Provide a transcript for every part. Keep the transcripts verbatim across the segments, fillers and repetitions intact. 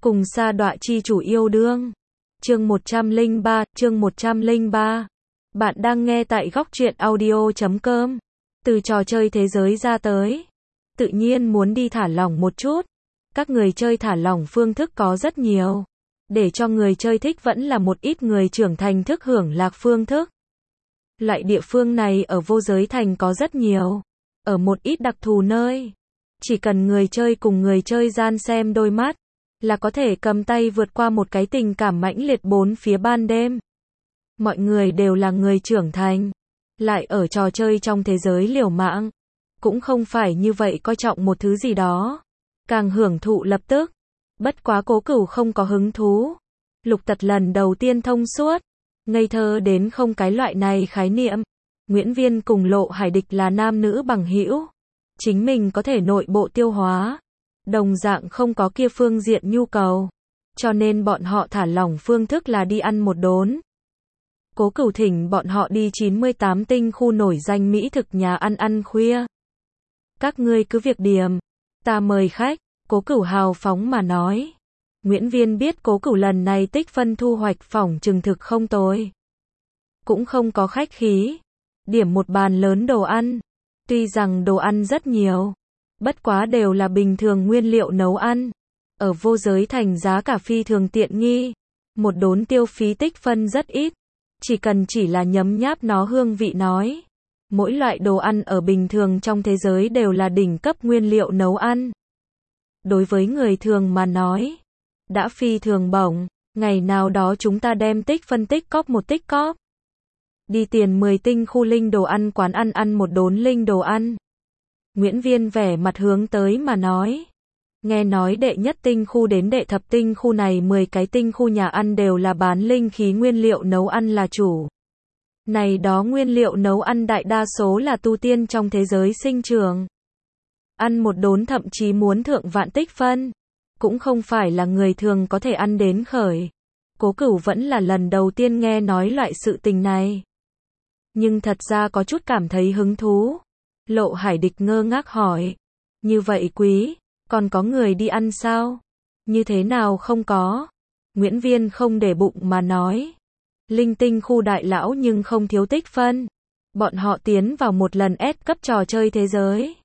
Cùng sa đọa chi chủ yêu đương. Chương một trăm lẻ ba, chương một trăm lẻ ba. Bạn đang nghe tại góc truyện audio chấm com. Từ trò chơi thế giới ra tới. Tự nhiên muốn đi thả lỏng một chút. Các người chơi thả lỏng phương thức có rất nhiều. Để cho người chơi thích vẫn là một ít người trưởng thành thức hưởng lạc phương thức. Loại địa phương này ở vô giới thành có rất nhiều. Ở một ít đặc thù nơi. Chỉ cần người chơi cùng người chơi gian xem đôi mắt. Là có thể cầm tay vượt qua một cái tình cảm mãnh liệt bốn phía ban đêm. Mọi người đều là người trưởng thành. Lại ở trò chơi trong thế giới liều mạng. Cũng không phải như vậy coi trọng một thứ gì đó. Càng hưởng thụ lập tức. Bất quá Cố Cửu không có hứng thú. Lục Tật lần đầu tiên thông suốt. Ngây thơ đến không cái loại này khái niệm. Nguyễn Viên cùng Lộ Hải Địch là nam nữ bằng hữu. Chính mình có thể nội bộ tiêu hóa. Đồng dạng không có kia phương diện nhu cầu. Cho nên bọn họ thả lỏng phương thức là đi ăn một đốn. Cố Cửu thỉnh bọn họ đi chín mươi tám tinh khu nổi danh mỹ thực nhà ăn ăn khuya. Các ngươi cứ việc điểm. Ta mời khách. Cố Cửu hào phóng mà nói. Nguyễn Viên biết Cố Cửu lần này tích phân thu hoạch phỏng chừng thực không tồi. Cũng không có khách khí. Điểm một bàn lớn đồ ăn. Tuy rằng đồ ăn rất nhiều. Bất quá đều là bình thường nguyên liệu nấu ăn. Ở vô giới thành giá cả phi thường tiện nghi. Một đốn tiêu phí tích phân rất ít. Chỉ cần chỉ là nhấm nháp nó hương vị nói. Mỗi loại đồ ăn ở bình thường trong thế giới đều là đỉnh cấp nguyên liệu nấu ăn. Đối với người thường mà nói. Đã phi thường bổng. Ngày nào đó chúng ta đem tích phân tích cóp một tích cóp. Đi tiền mười tinh khu linh đồ ăn quán ăn ăn một đốn linh đồ ăn. Nguyễn Viên vẻ mặt hướng tới mà nói. Nghe nói đệ nhất tinh khu đến đệ thập tinh khu này mười cái tinh khu nhà ăn đều là bán linh khí nguyên liệu nấu ăn là chủ. Này đó nguyên liệu nấu ăn đại đa số là tu tiên trong thế giới sinh trường. Ăn một đốn thậm chí muốn thượng vạn tích phân. Cũng không phải là người thường có thể ăn đến khởi. Cố Cửu vẫn là lần đầu tiên nghe nói loại sự tình này. Nhưng thật ra có chút cảm thấy hứng thú. Lộ Hải Địch ngơ ngác hỏi. Như vậy quý, còn có người đi ăn sao? Như thế nào không có? Nguyễn Viên không để bụng mà nói. Linh tinh khu đại lão nhưng không thiếu tích phân. Bọn họ tiến vào một lần S cấp trò chơi thế giới.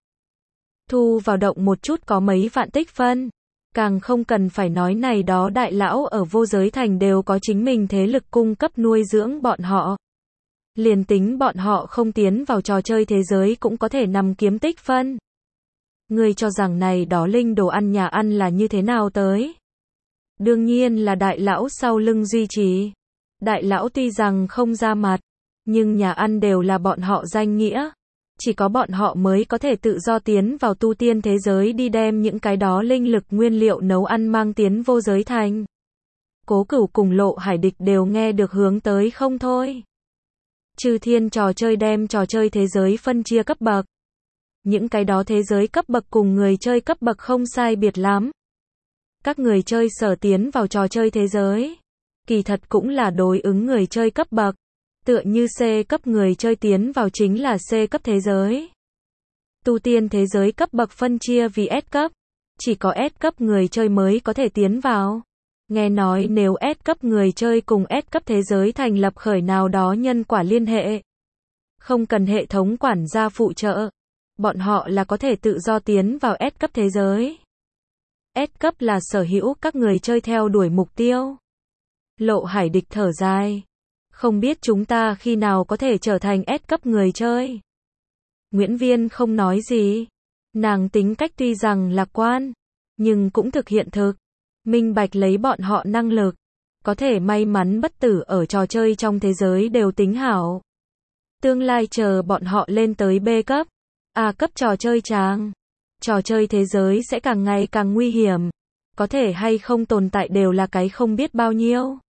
Thu vào động một chút có mấy vạn tích phân. Càng không cần phải nói này đó đại lão ở vô giới thành đều có chính mình thế lực cung cấp nuôi dưỡng bọn họ. Liền tính bọn họ không tiến vào trò chơi thế giới cũng có thể nằm kiếm tích phân. Ngươi cho rằng này đó linh đồ ăn nhà ăn là như thế nào tới? Đương nhiên là đại lão sau lưng duy trì. Đại lão tuy rằng không ra mặt, nhưng nhà ăn đều là bọn họ danh nghĩa. Chỉ có bọn họ mới có thể tự do tiến vào tu tiên thế giới đi đem những cái đó linh lực nguyên liệu nấu ăn mang tiến vô giới thành. Cố Cửu cùng Lộ Hải Địch đều nghe được hướng tới không thôi. Chư thiên trò chơi đem trò chơi thế giới phân chia cấp bậc. Những cái đó thế giới cấp bậc cùng người chơi cấp bậc không sai biệt lắm. Các người chơi sở tiến vào trò chơi thế giới. Kỳ thật cũng là đối ứng người chơi cấp bậc. Tựa như C cấp người chơi tiến vào chính là C cấp thế giới. Tu tiên thế giới cấp bậc phân chia vì S cấp. Chỉ có S cấp người chơi mới có thể tiến vào. Nghe nói nếu S cấp người chơi cùng S cấp thế giới thành lập khởi nào đó nhân quả liên hệ. Không cần hệ thống quản gia phụ trợ. Bọn họ là có thể tự do tiến vào S cấp thế giới. S cấp là sở hữu các người chơi theo đuổi mục tiêu. Lộ Hải Địch thở dài. Không biết chúng ta khi nào có thể trở thành S cấp người chơi. Nguyễn Viên không nói gì. Nàng tính cách tuy rằng lạc quan, nhưng cũng thực hiện thực. Minh bạch lấy bọn họ năng lực. Có thể may mắn bất tử ở trò chơi trong thế giới đều tính hảo. Tương lai chờ bọn họ lên tới B cấp, A cấp trò chơi tràng. Trò chơi thế giới sẽ càng ngày càng nguy hiểm. Có thể hay không tồn tại đều là cái không biết bao nhiêu.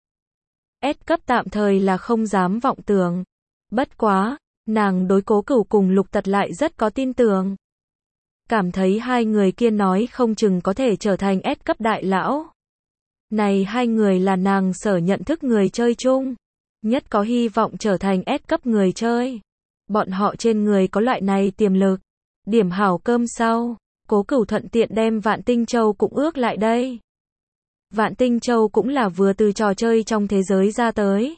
S cấp tạm thời là không dám vọng tưởng. Bất quá, nàng đối Cố Cửu cùng Lục Tật lại rất có tin tưởng. Cảm thấy hai người kia nói không chừng có thể trở thành S cấp đại lão. Này hai người là nàng sở nhận thức người chơi chung. Nhất có hy vọng trở thành S cấp người chơi. Bọn họ trên người có loại này tiềm lực. Điểm hảo cơm sau. Cố Cửu thuận tiện đem Vạn Tinh Châu cũng ước lại đây. Vạn Tinh Châu cũng là vừa từ trò chơi trong thế giới ra tới.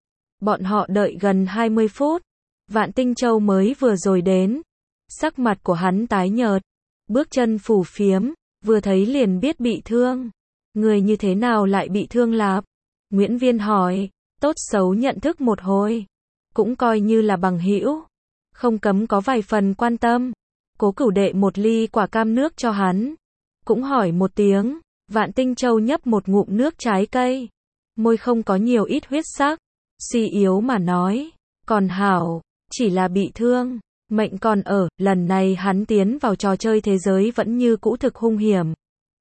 Bọn họ đợi gần hai mươi phút. Vạn Tinh Châu mới vừa rồi đến. Sắc mặt của hắn tái nhợt. Bước chân phù phiếm. Vừa thấy liền biết bị thương. Người như thế nào lại bị thương lạp? Nguyễn Viên hỏi. Tốt xấu nhận thức một hồi. Cũng coi như là bằng hữu. Không cấm có vài phần quan tâm. Cố Cửu đệ một ly quả cam nước cho hắn. Cũng hỏi một tiếng. Vạn Tinh Châu nhấp một ngụm nước trái cây. Môi không có nhiều ít huyết sắc. Suy yếu mà nói. Còn hảo. Chỉ là bị thương. Mệnh còn ở. Lần này hắn tiến vào trò chơi thế giới vẫn như cũ thực hung hiểm.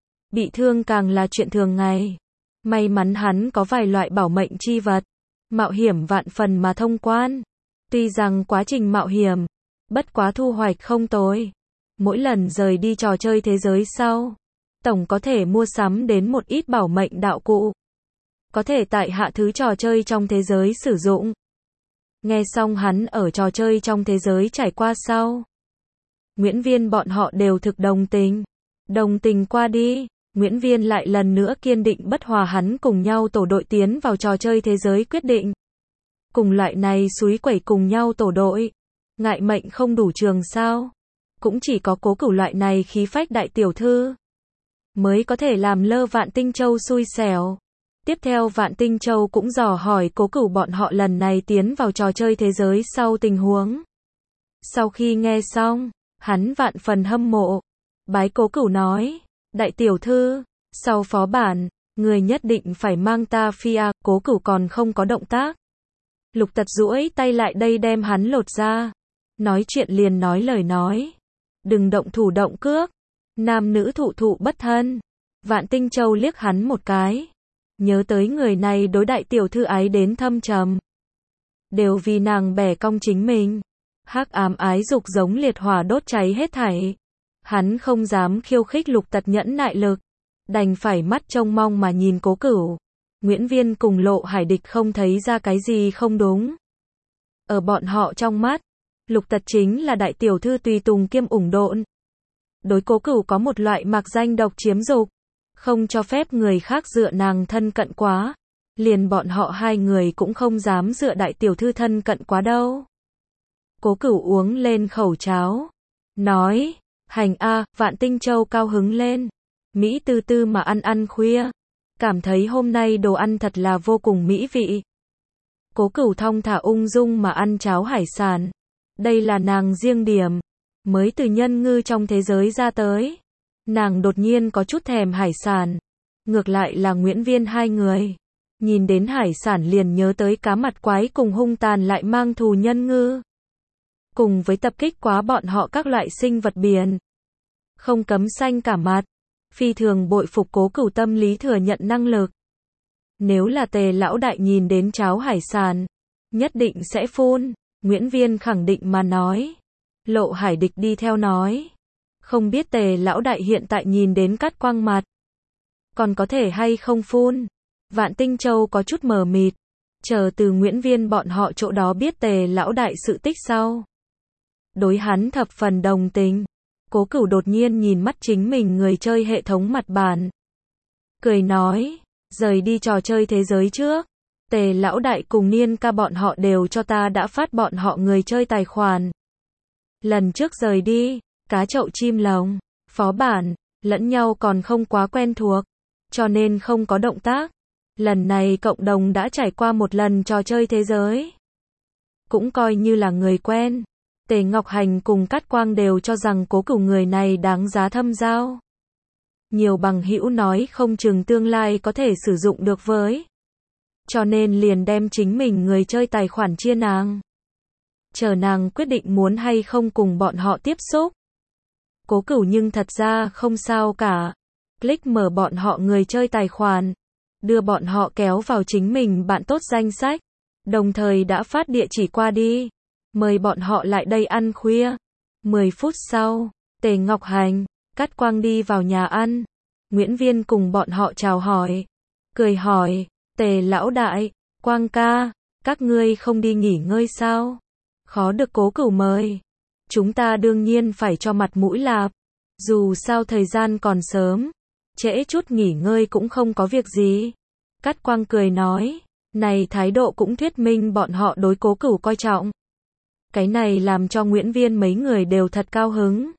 Bị thương càng là chuyện thường ngày. May mắn hắn có vài loại bảo mệnh chi vật. Mạo hiểm vạn phần mà thông quan. Tuy rằng quá trình mạo hiểm. Bất quá thu hoạch không tồi. Mỗi lần rời đi trò chơi thế giới sau. Tổng có thể mua sắm đến một ít bảo mệnh đạo cụ. Có thể tại hạ thứ trò chơi trong thế giới sử dụng. Nghe xong hắn ở trò chơi trong thế giới trải qua sau. Nguyễn Viên bọn họ đều thực đồng tình. Đồng tình qua đi. Nguyễn Viên lại lần nữa kiên định bất hòa hắn cùng nhau tổ đội tiến vào trò chơi thế giới quyết định. Cùng loại này xúi quẩy cùng nhau tổ đội. Ngại mệnh không đủ trường sao. Cũng chỉ có Cố Cửu loại này khí phách đại tiểu thư. Mới có thể làm lơ Vạn Tinh Châu xui xẻo. Tiếp theo Vạn Tinh Châu cũng dò hỏi Cố Cửu bọn họ lần này tiến vào trò chơi thế giới sau tình huống. Sau khi nghe xong, hắn vạn phần hâm mộ. Bái Cố Cửu nói. Đại tiểu thư, sau phó bản, người nhất định phải mang ta phi a. Cố Cửu còn không có động tác. Lục Tật duỗi tay lại đây đem hắn lột ra. Nói chuyện liền nói lời nói. Đừng động thủ động cước. Nam nữ thụ thụ bất thân. Vạn Tinh Châu liếc hắn một cái. Nhớ tới người này đối đại tiểu thư ái đến thâm trầm. Đều vì nàng bẻ cong chính mình. Hắc ám ái dục giống liệt hỏa đốt cháy hết thảy. Hắn không dám khiêu khích Lục Tật nhẫn nại lực. Đành phải mắt trông mong mà nhìn Cố Cửu. Nguyễn Viên cùng Lộ Hải Địch không thấy ra cái gì không đúng. Ở bọn họ trong mắt, Lục Tật chính là đại tiểu thư tùy tùng kiêm ủng độn. Đối Cố Cửu có một loại mặc danh độc chiếm dục. Không cho phép người khác dựa nàng thân cận quá. Liền bọn họ hai người cũng không dám dựa đại tiểu thư thân cận quá đâu. Cố Cửu uống lên khẩu cháo. Nói, hành a. Vạn Tinh Châu cao hứng lên. Mỹ tư tư mà ăn ăn khuya. Cảm thấy hôm nay đồ ăn thật là vô cùng mỹ vị. Cố Cửu thong thả ung dung mà ăn cháo hải sản. Đây là nàng riêng điểm. Mới từ nhân ngư trong thế giới ra tới. Nàng đột nhiên có chút thèm hải sản. Ngược lại là Nguyễn Viên hai người. Nhìn đến hải sản liền nhớ tới cá mặt quái cùng hung tàn lại mang thù nhân ngư. Cùng với tập kích quá bọn họ các loại sinh vật biển. Không cấm xanh cả mặt. Phi thường bội phục Cố Cửu tâm lý thừa nhận năng lực. Nếu là Tề lão đại nhìn đến cháo hải sản, nhất định sẽ phun. Nguyễn Viên khẳng định mà nói. Lộ Hải Địch đi theo nói. Không biết Tề lão đại hiện tại nhìn đến Cát Quang mặt. Còn có thể hay không phun. Vạn Tinh Châu có chút mờ mịt. Chờ từ Nguyễn Viên bọn họ chỗ đó biết Tề lão đại sự tích sau. Đối hắn thập phần đồng tình. Cố Cửu đột nhiên nhìn mắt chính mình người chơi hệ thống mặt bản. Cười nói. Rời đi trò chơi thế giới trước. Tề lão đại cùng Niên ca bọn họ đều cho ta đã phát bọn họ người chơi tài khoản. Lần trước rời đi, cá chậu chim lồng, phó bản, lẫn nhau còn không quá quen thuộc. Cho nên không có động tác. Lần này cộng đồng đã trải qua một lần trò chơi thế giới. Cũng coi như là người quen. Tề Ngọc Hành cùng Cát Quang đều cho rằng Cố Cửu người này đáng giá thâm giao. Nhiều bằng hữu nói không chừng tương lai có thể sử dụng được với. Cho nên liền đem chính mình người chơi tài khoản chia nàng. Chờ nàng quyết định muốn hay không cùng bọn họ tiếp xúc. Cố Cửu nhưng thật ra không sao cả. Click mở bọn họ người chơi tài khoản. Đưa bọn họ kéo vào chính mình bạn tốt danh sách. Đồng thời đã phát địa chỉ qua đi. Mời bọn họ lại đây ăn khuya. mười phút sau, Tề Ngọc Hành, Cát Quang đi vào nhà ăn. Nguyễn Viên cùng bọn họ chào hỏi. Cười hỏi, Tề lão đại, Quang ca, các ngươi không đi nghỉ ngơi sao? Khó được Cố Cửu mời. Chúng ta đương nhiên phải cho mặt mũi lạp. Dù sao thời gian còn sớm. trễ chút nghỉ ngơi cũng không có việc gì. Cát Quang cười nói, này thái độ cũng thuyết minh bọn họ đối Cố Cửu coi trọng. Cái này làm cho Nguyễn Viên mấy người đều thật cao hứng.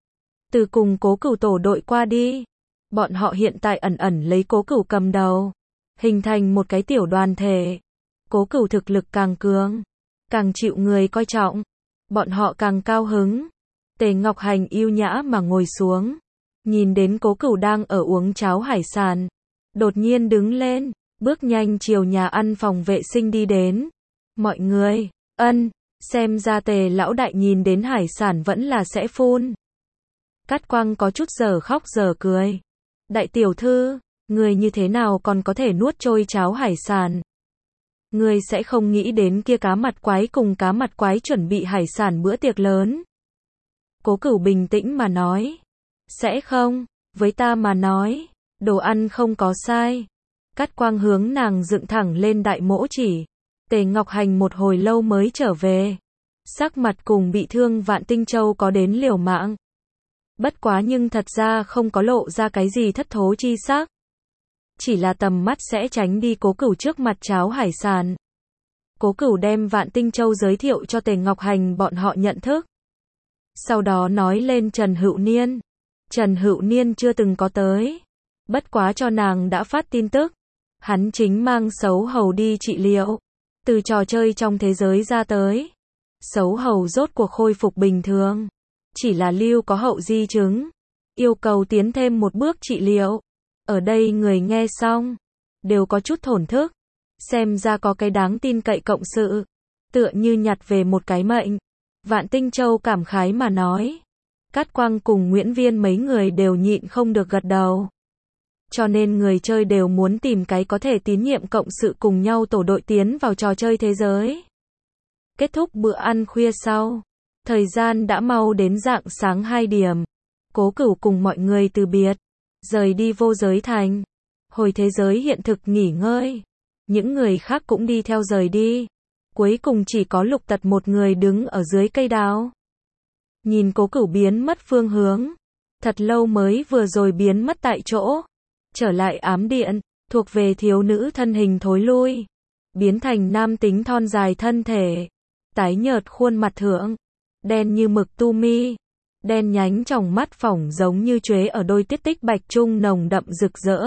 Từ cùng Cố Cửu tổ đội qua đi, bọn họ hiện tại ẩn ẩn lấy Cố Cửu cầm đầu, hình thành một cái tiểu đoàn thể. Cố Cửu thực lực càng cường, càng chịu người coi trọng, bọn họ càng cao hứng. Tề Ngọc Hành yêu nhã mà ngồi xuống, nhìn đến Cố Cửu đang ở uống cháo hải sản, đột nhiên đứng lên, bước nhanh chiều nhà ăn phòng vệ sinh đi đến. Mọi người, ân, xem ra Tề lão đại nhìn đến hải sản vẫn là sẽ phun. Cát Quang có chút giờ khóc giờ cười. Đại tiểu thư, người như thế nào còn có thể nuốt trôi cháo hải sản? Người sẽ không nghĩ đến kia cá mặt quái cùng cá mặt quái chuẩn bị hải sản bữa tiệc lớn. Cố Cửu bình tĩnh mà nói. Sẽ không, với ta mà nói, đồ ăn không có sai. Cát Quang hướng nàng dựng thẳng lên đại mỗ chỉ. Tề Ngọc Hành một hồi lâu mới trở về. Sắc mặt cùng bị thương Vạn Tinh Châu có đến liều mạng. Bất quá nhưng thật ra không có lộ ra cái gì thất thố chi sắc. Chỉ là tầm mắt sẽ tránh đi Cố Cửu trước mặt cháo hải sản. Cố Cửu đem Vạn Tinh Châu giới thiệu cho Tề Ngọc Hành bọn họ nhận thức. Sau đó nói lên Trần Hữu Niên. Trần Hữu Niên chưa từng có tới. Bất quá cho nàng đã phát tin tức. Hắn chính mang Sấu Hầu đi trị liệu. Từ trò chơi trong thế giới ra tới. Sấu Hầu rốt cuộc khôi phục bình thường. Chỉ là lưu có hậu di chứng. Yêu cầu tiến thêm một bước trị liệu. Ở đây người nghe xong. Đều có chút thổn thức. Xem ra có cái đáng tin cậy cộng sự. Tựa như nhặt về một cái mệnh. Vạn Tinh Châu cảm khái mà nói. Cát Quang cùng Nguyễn Viên mấy người đều nhịn không được gật đầu. Cho nên người chơi đều muốn tìm cái có thể tín nhiệm cộng sự cùng nhau tổ đội tiến vào trò chơi thế giới. Kết thúc bữa ăn khuya sau. Thời gian đã mau đến rạng sáng hai điểm. Cố Cửu cùng mọi người từ biệt. Rời đi vô giới thành. Hồi thế giới hiện thực nghỉ ngơi. Những người khác cũng đi theo rời đi. Cuối cùng chỉ có Lục Tật một người đứng ở dưới cây đào. Nhìn Cố Cửu biến mất phương hướng. Thật lâu mới vừa rồi biến mất tại chỗ. Trở lại ám điện, thuộc về thiếu nữ thân hình thối lui. Biến thành nam tính thon dài thân thể. Tái nhợt khuôn mặt thượng. Đen như mực tu mi. Đen nhánh tròng mắt phỏng giống như chuế ở đôi tiết tích bạch trung nồng đậm rực rỡ.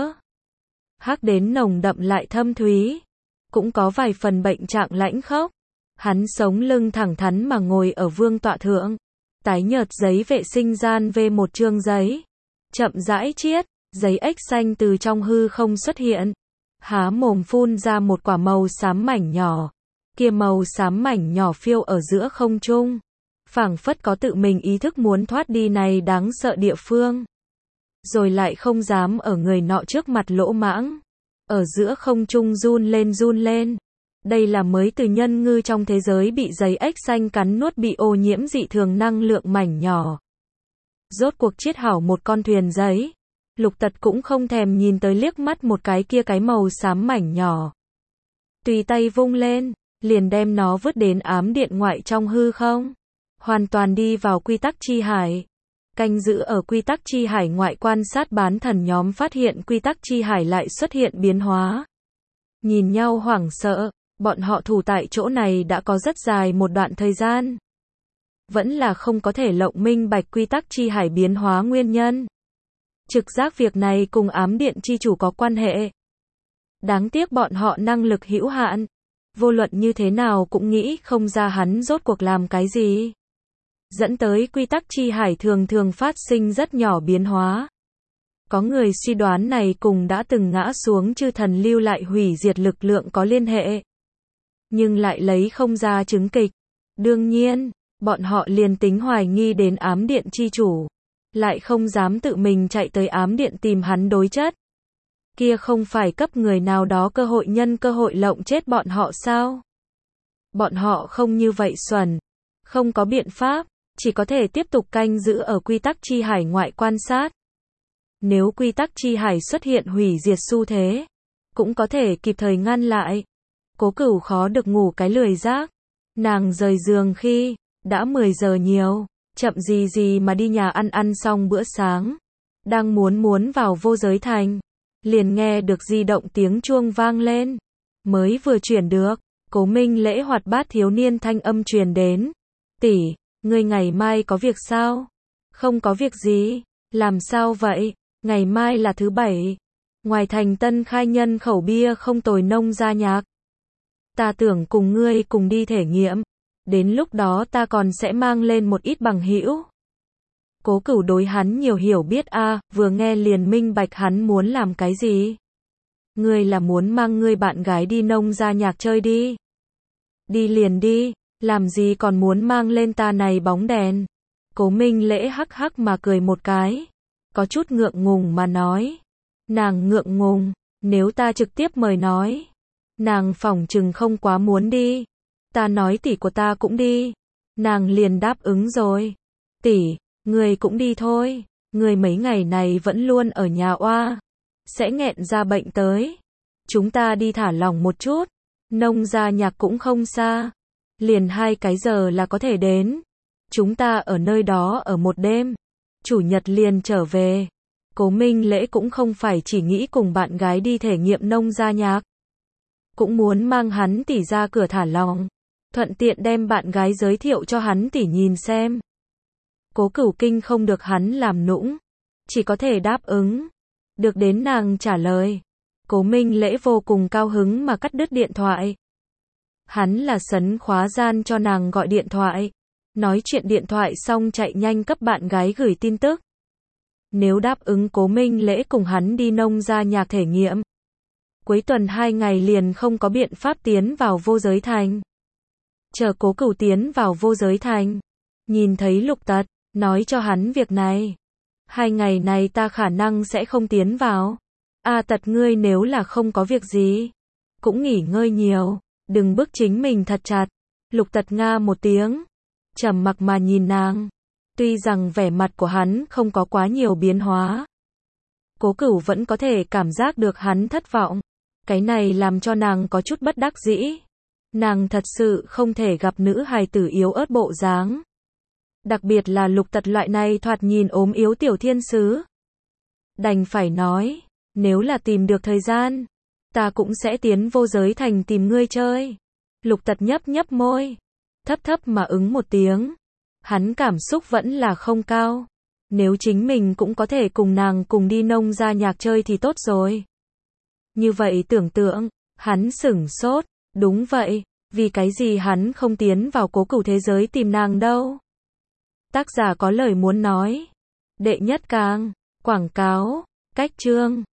Hắc đến nồng đậm lại thâm thúy. Cũng có vài phần bệnh trạng lãnh khốc. Hắn sống lưng thẳng thắn mà ngồi ở vương tọa thượng. Tái nhợt giấy vệ sinh gian về một chương giấy. Chậm rãi chiết, giấy ếch xanh từ trong hư không xuất hiện. Há mồm phun ra một quả màu xám mảnh nhỏ. Kia màu xám mảnh nhỏ phiêu ở giữa không trung. Phảng phất có tự mình ý thức muốn thoát đi này đáng sợ địa phương. Rồi lại không dám ở người nọ trước mặt lỗ mãng. Ở giữa không trung run lên run lên. Đây là mới từ nhân ngư trong thế giới bị giấy ếch xanh cắn nuốt bị ô nhiễm dị thường năng lượng mảnh nhỏ. Rốt cuộc chiết hảo một con thuyền giấy. Lục Tật cũng không thèm nhìn tới liếc mắt một cái kia cái màu xám mảnh nhỏ. Tùy tay vung lên, liền đem nó vứt đến ám điện ngoại trong hư không. Hoàn toàn đi vào quy tắc chi hải. Canh giữ ở quy tắc chi hải ngoại quan sát bán thần nhóm phát hiện quy tắc chi hải lại xuất hiện biến hóa. Nhìn nhau hoảng sợ, bọn họ thủ tại chỗ này đã có rất dài một đoạn thời gian. Vẫn là không có thể lộng minh bạch quy tắc chi hải biến hóa nguyên nhân. Trực giác việc này cùng ám điện chi chủ có quan hệ. Đáng tiếc bọn họ năng lực hữu hạn. Vô luận như thế nào cũng nghĩ không ra hắn rốt cuộc làm cái gì. Dẫn tới quy tắc chi hải thường thường phát sinh rất nhỏ biến hóa. Có người suy đoán này cùng đã từng ngã xuống chư thần lưu lại hủy diệt lực lượng có liên hệ. Nhưng lại lấy không ra chứng kịch. Đương nhiên, bọn họ liền tính hoài nghi đến ám điện chi chủ. Lại không dám tự mình chạy tới ám điện tìm hắn đối chất. Kia không phải cấp người nào đó cơ hội nhân cơ hội lộng chết bọn họ sao? Bọn họ không như vậy xuẩn. Không có biện pháp. Chỉ có thể tiếp tục canh giữ ở quy tắc chi hải ngoại quan sát. Nếu quy tắc chi hải xuất hiện hủy diệt xu thế, cũng có thể kịp thời ngăn lại. Cố Cửu khó được ngủ cái lười giác. Nàng rời giường khi đã mười giờ nhiều, chậm gì gì mà đi nhà ăn ăn xong bữa sáng. Đang muốn muốn vào vô giới thành, liền nghe được di động tiếng chuông vang lên. Mới vừa chuyển được, Cố Minh Lễ hoạt bát thiếu niên thanh âm truyền đến. Tỷ, ngươi ngày mai có việc sao? Không có việc gì. Làm sao vậy? Ngày mai là thứ bảy. Ngoài thành tân khai nhân khẩu bia không tồi nông gia nhạc. Ta tưởng cùng ngươi cùng đi thể nghiệm. Đến lúc đó ta còn sẽ mang lên một ít bằng hữu. Cố Cửu đối hắn nhiều hiểu biết a, à, vừa nghe liền minh bạch hắn muốn làm cái gì. Ngươi là muốn mang ngươi bạn gái đi nông gia nhạc chơi đi. Đi liền đi, làm gì còn muốn mang lên ta này bóng đèn. Cố Minh Lễ hắc hắc mà cười một cái. Có chút ngượng ngùng mà nói. Nàng ngượng ngùng, nếu ta trực tiếp mời nói. Nàng phỏng chừng không quá muốn đi. Ta nói tỷ của ta cũng đi. Nàng liền đáp ứng rồi. Tỷ, người cũng đi thôi. Người mấy ngày này vẫn luôn ở nhà oa. Sẽ nghẹn ra bệnh tới. Chúng ta đi thả lỏng một chút. Nông gia nhạc cũng không xa. Liền hai cái giờ là có thể đến. Chúng ta ở nơi đó ở một đêm. Chủ nhật liền trở về. Cố Minh Lễ cũng không phải chỉ nghĩ cùng bạn gái đi thể nghiệm nông gia nhạc. Cũng muốn mang hắn tỷ ra cửa thả lỏng. Thuận tiện đem bạn gái giới thiệu cho hắn tỷ nhìn xem. Cố Cửu kinh không được hắn làm nũng. Chỉ có thể đáp ứng. Được đến nàng trả lời. Cố Minh Lễ vô cùng cao hứng mà cắt đứt điện thoại. Hắn là sấn khóa gian cho nàng gọi điện thoại. Nói chuyện điện thoại xong chạy nhanh cấp bạn gái gửi tin tức. Nếu đáp ứng Cố Minh Lễ cùng hắn đi nông gia nhạc thể nghiệm. Cuối tuần hai ngày liền không có biện pháp tiến vào vô giới thành. Chờ Cố Cửu tiến vào vô giới thành. Nhìn thấy Lục Tật, nói cho hắn việc này. Hai ngày này ta khả năng sẽ không tiến vào. A Tật ngươi nếu là không có việc gì. Cũng nghỉ ngơi nhiều. Đừng bức chính mình thật chặt. Lục Tật nga một tiếng. Trầm mặc mà nhìn nàng. Tuy rằng vẻ mặt của hắn không có quá nhiều biến hóa. Cố Cửu vẫn có thể cảm giác được hắn thất vọng. Cái này làm cho nàng có chút bất đắc dĩ. Nàng thật sự không thể gặp nữ hài tử yếu ớt bộ dáng. Đặc biệt là Lục Tật loại này thoạt nhìn ốm yếu tiểu thiên sứ. Đành phải nói, nếu là tìm được thời gian, ta cũng sẽ tiến vô giới thành tìm ngươi chơi. Lục Tật nhấp nhấp môi, thấp thấp mà ứng một tiếng. Hắn cảm xúc vẫn là không cao. Nếu chính mình cũng có thể cùng nàng cùng đi nông gia nhạc chơi thì tốt rồi. Như vậy tưởng tượng, hắn sửng sốt, đúng vậy, vì cái gì hắn không tiến vào Cố Cửu thế giới tìm nàng đâu. Tác giả có lời muốn nói. Đệ nhất càng, quảng cáo, cách chương.